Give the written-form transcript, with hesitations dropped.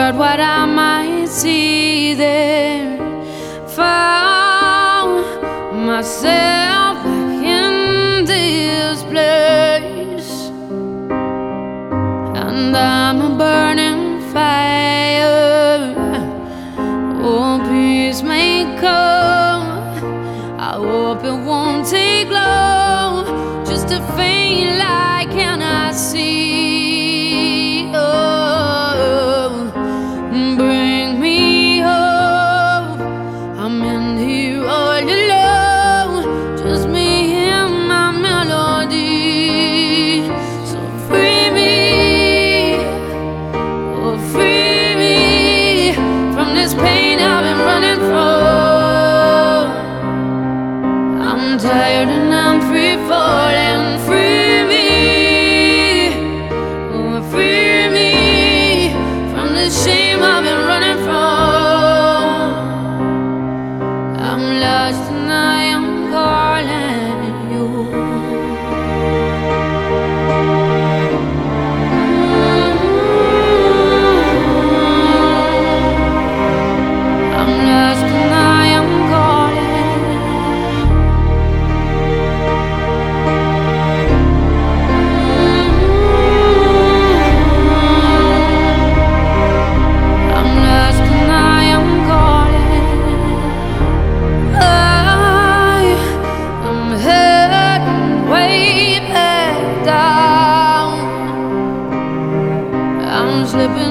wondered what I might see there. Found myself back in this place, and I'm a burning fire. Oh, peace may come. I hope it won't take long. Just a faint light can I see? Oh, bring me hope. I'm in here all alone, just me and my melody. So free me, oh free me from this pain I've been running from. I'm tired and I'm free falling. Free me, oh free me from the shame I've been running from. I'm lost and I am calling you. I'm lost and I am calling. I'm lost and I am calling. I'm heading way back down. I'm slipping